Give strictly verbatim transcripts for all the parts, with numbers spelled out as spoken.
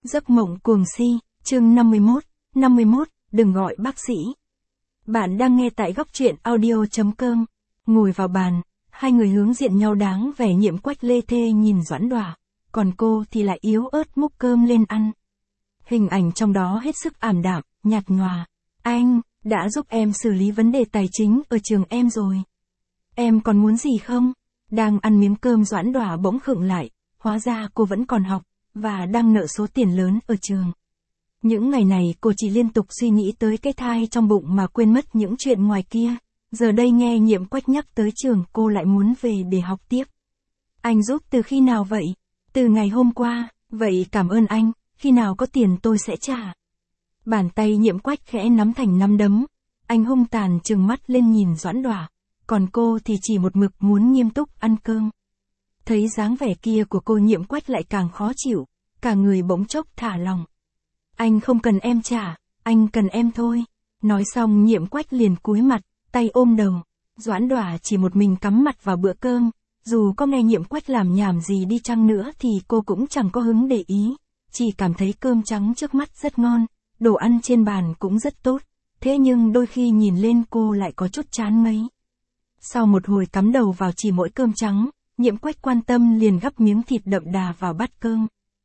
Giấc mộng cuồng si, chương năm mươi mốt, năm mươi mốt, đừng gọi bác sĩ. Bạn đang nghe tại góc truyện audio.com. Ngồi vào bàn, hai người hướng diện nhau đáng vẻ Nhiệm Quách lê thê nhìn Doãn Đòa, còn cô thì lại yếu ớt múc cơm lên ăn. Hình ảnh trong đó hết sức ảm đạm, nhạt nhòa. Anh, đã giúp em xử lý vấn đề tài chính ở trường em rồi. Em còn muốn gì không? Đang ăn miếng cơm Doãn Đòa bỗng khựng lại, hóa ra cô vẫn còn học, và đang nợ số tiền lớn ở trường. Những ngày này cô chỉ liên tục suy nghĩ tới cái thai trong bụng mà quên mất những chuyện ngoài kia. Giờ đây nghe Nhiệm Quách nhắc tới trường cô lại muốn về để học tiếp. Anh giúp từ khi nào vậy? Từ ngày hôm qua, vậy cảm ơn anh, khi nào có tiền tôi sẽ trả. Bàn tay Nhiệm Quách khẽ nắm thành nắm đấm, anh hung tàn trừng mắt lên nhìn Doãn Đòa, còn cô thì chỉ một mực muốn nghiêm túc ăn cơm. Thấy dáng vẻ kia của cô Nhiệm Quách lại càng khó chịu, cả người bỗng chốc thả lòng. Anh không cần em trả, anh cần em thôi. Nói xong Nhiệm Quách liền cúi mặt, tay ôm đầu. Doãn Đòa chỉ một mình cắm mặt vào bữa cơm, dù có nghe Nhiệm Quách làm nhảm gì đi chăng nữa thì cô cũng chẳng có hứng để ý, chỉ cảm thấy cơm trắng trước mắt rất ngon, đồ ăn trên bàn cũng rất tốt, thế nhưng đôi khi nhìn lên cô lại có chút chán ngấy. Sau một hồi cắm đầu vào chỉ mỗi cơm trắng, Nhiệm Quách quan tâm liền gắp miếng thịt đậm đà vào bát cơm.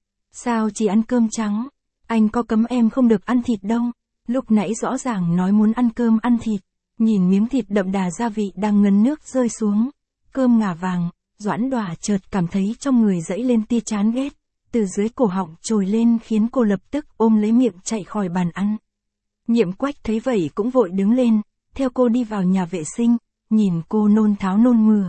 Sao chỉ ăn cơm trắng? Anh có cấm em không được ăn thịt đâu. Lúc nãy rõ ràng nói muốn ăn cơm ăn thịt. Nhìn miếng thịt đậm đà gia vị đang ngấn nước rơi xuống. Cơm ngả vàng, Doãn Đòa chợt cảm thấy trong người dẫy lên tia chán ghét. Từ dưới cổ họng trồi lên khiến cô lập tức ôm lấy miệng chạy khỏi bàn ăn. Nhiệm Quách thấy vậy cũng vội đứng lên, theo cô đi vào nhà vệ sinh, nhìn cô nôn tháo nôn mửa.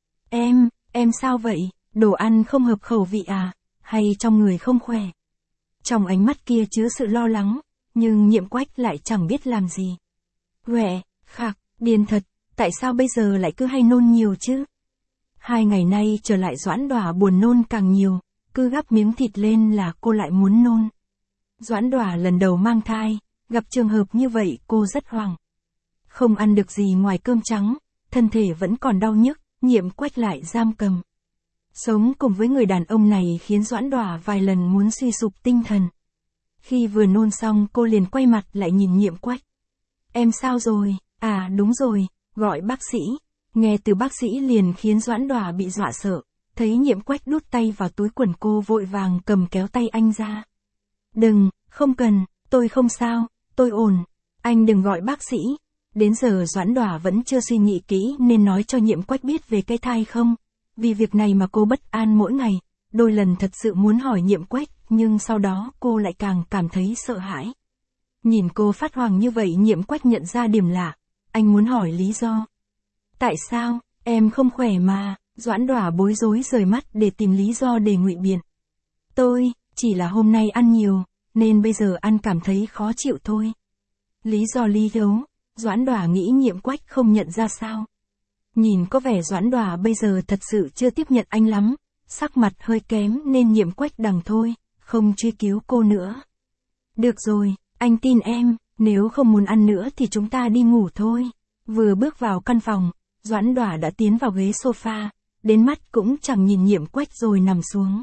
Em, em sao vậy? Đồ ăn không hợp khẩu vị à? Hay trong người không khỏe? Trong ánh mắt kia chứa sự lo lắng, nhưng Nhiệm Quách lại chẳng biết làm gì. Quẹ, khạc, điên thật, tại sao bây giờ lại cứ hay nôn nhiều chứ? Hai ngày nay trở lại Doãn Đòa buồn nôn càng nhiều, cứ gắp miếng thịt lên là cô lại muốn nôn. Doãn Đòa lần đầu mang thai, gặp trường hợp như vậy cô rất hoảng. Không ăn được gì ngoài cơm trắng, thân thể vẫn còn đau nhức, Nhiệm Quách lại giam cầm. Sống cùng với người đàn ông này khiến Doãn Đòa vài lần muốn suy sụp tinh thần. Khi vừa nôn xong cô liền quay mặt lại nhìn Nhiệm Quách. Em sao rồi? À đúng rồi, gọi bác sĩ. Nghe từ bác sĩ liền khiến Doãn Đòa bị dọa sợ. Thấy Nhiệm Quách đút tay vào túi quần cô vội vàng cầm kéo tay anh ra. Đừng, không cần, tôi không sao, tôi ổn. Anh đừng gọi bác sĩ. Đến giờ Doãn Đòa vẫn chưa suy nghĩ kỹ nên nói cho Nhiệm Quách biết về cái thai không. Vì việc này mà cô bất an mỗi ngày, đôi lần thật sự muốn hỏi Nhiệm Quách, nhưng sau đó cô lại càng cảm thấy sợ hãi. Nhìn cô phát hoảng như vậy Nhiệm Quách nhận ra điểm lạ, anh muốn hỏi lý do. Tại sao, em không khỏe mà, Doãn Đòa bối rối rời mắt để tìm lý do để ngụy biện. Tôi, chỉ là hôm nay ăn nhiều, nên bây giờ ăn cảm thấy khó chịu thôi. Lý do lý thấu, Doãn Đòa nghĩ Nhiệm Quách không nhận ra sao. Nhìn có vẻ Doãn Đòa bây giờ thật sự chưa tiếp nhận anh lắm, sắc mặt hơi kém nên Nhiệm Quách đành thôi, không truy cứu cô nữa. Được rồi, anh tin em, nếu không muốn ăn nữa thì chúng ta đi ngủ thôi. Vừa bước vào căn phòng, Doãn Đòa đã tiến vào ghế sofa, đến mắt cũng chẳng nhìn Nhiệm Quách rồi nằm xuống.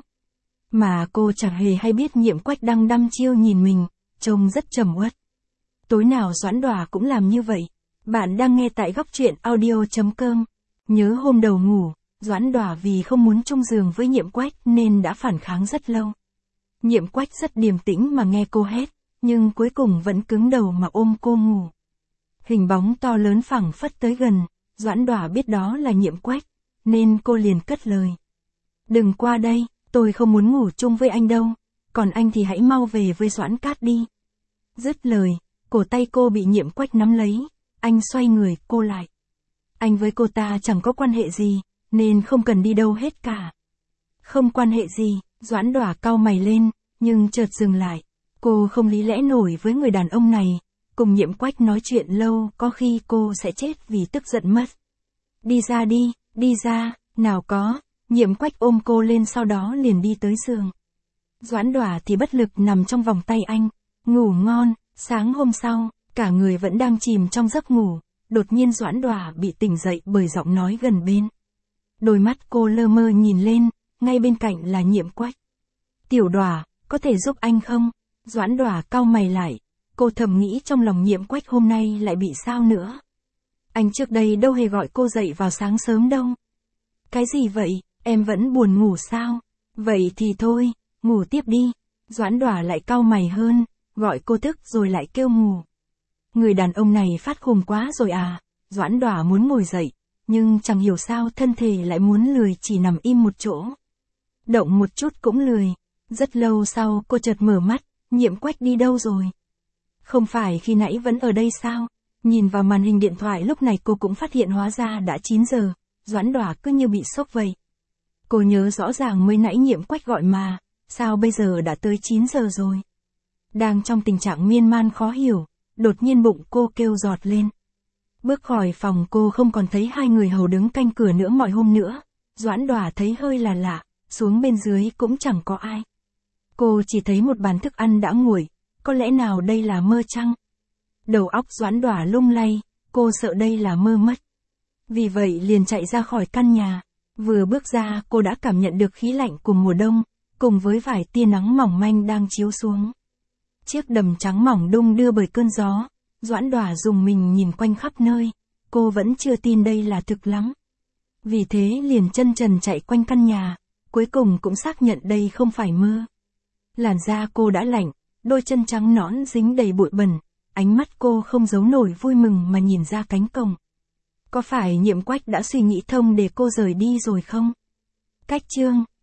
Mà cô chẳng hề hay biết Nhiệm Quách đang đăm chiêu nhìn mình, trông rất trầm uất. Tối nào Doãn Đòa cũng làm như vậy. Bạn đang nghe tại góc truyện audio.com. Nhớ hôm đầu ngủ, Doãn Đòa vì không muốn chung giường với Nhiệm Quách nên đã phản kháng rất lâu. Nhiệm Quách rất điềm tĩnh mà nghe cô hét, nhưng cuối cùng vẫn cứng đầu mà ôm cô ngủ. Hình bóng to lớn phẳng phất tới gần, Doãn Đòa biết đó là Nhiệm Quách, nên cô liền cất lời. Đừng qua đây, tôi không muốn ngủ chung với anh đâu, còn anh thì hãy mau về với Doãn Cát đi. Dứt lời, cổ tay cô bị Nhiệm Quách nắm lấy. Anh xoay người cô lại. Anh với cô ta chẳng có quan hệ gì, nên không cần đi đâu hết cả. Không quan hệ gì, Doãn Đòa cau mày lên, nhưng chợt dừng lại. Cô không lý lẽ nổi với người đàn ông này, cùng Nhiệm Quách nói chuyện lâu có khi cô sẽ chết vì tức giận mất. Đi ra đi, đi ra, nào có, Nhiệm Quách ôm cô lên sau đó liền đi tới giường. Doãn Đòa thì bất lực nằm trong vòng tay anh, ngủ ngon, sáng hôm sau. Cả người vẫn đang chìm trong giấc ngủ, đột nhiên Doãn Đòa bị tỉnh dậy bởi giọng nói gần bên. Đôi mắt cô lơ mơ nhìn lên, ngay bên cạnh là Nhiệm Quách. Tiểu Đòa, có thể giúp anh không? Doãn Đỏa cau mày lại, cô thầm nghĩ trong lòng Nhiệm Quách hôm nay lại bị sao nữa. Anh trước đây đâu hề gọi cô dậy vào sáng sớm đâu. Cái gì vậy, em vẫn buồn ngủ sao? Vậy thì thôi, ngủ tiếp đi. Doãn Đỏa lại cau mày hơn, gọi cô thức rồi lại kêu ngủ. Người đàn ông này phát khùng quá rồi à? Doãn Đỏa muốn ngồi dậy, nhưng chẳng hiểu sao thân thể lại muốn lười chỉ nằm im một chỗ. Động một chút cũng lười. Rất lâu sau cô chợt mở mắt, Nhiệm Quách đi đâu rồi? Không phải khi nãy vẫn ở đây sao? Nhìn vào màn hình điện thoại lúc này cô cũng phát hiện hóa ra đã chín giờ, Doãn Đỏa cứ như bị sốc vậy. Cô nhớ rõ ràng mới nãy Nhiệm Quách gọi mà, sao bây giờ đã tới chín giờ rồi? Đang trong tình trạng miên man khó hiểu, đột nhiên bụng cô kêu giọt lên. Bước khỏi phòng cô không còn thấy hai người hầu đứng canh cửa nữa mọi hôm nữa, Doãn Đỏa thấy hơi là lạ, xuống bên dưới cũng chẳng có ai. Cô chỉ thấy một bàn thức ăn đã nguội, có lẽ nào đây là mơ chăng? Đầu óc Doãn Đỏa lung lay, cô sợ đây là mơ mất. Vì vậy liền chạy ra khỏi căn nhà. Vừa bước ra cô đã cảm nhận được khí lạnh của mùa đông, cùng với vài tia nắng mỏng manh đang chiếu xuống. Chiếc đầm trắng mỏng đung đưa bởi cơn gió, Doãn Đỏa rùng mình nhìn quanh khắp nơi, cô vẫn chưa tin đây là thực lắm. Vì thế liền chân trần chạy quanh căn nhà, cuối cùng cũng xác nhận đây không phải mơ. Làn da cô đã lạnh, đôi chân trắng nõn dính đầy bụi bẩn, ánh mắt cô không giấu nổi vui mừng mà nhìn ra cánh cổng. Có phải Nhiệm Quách đã suy nghĩ thông để cô rời đi rồi không? Cách chương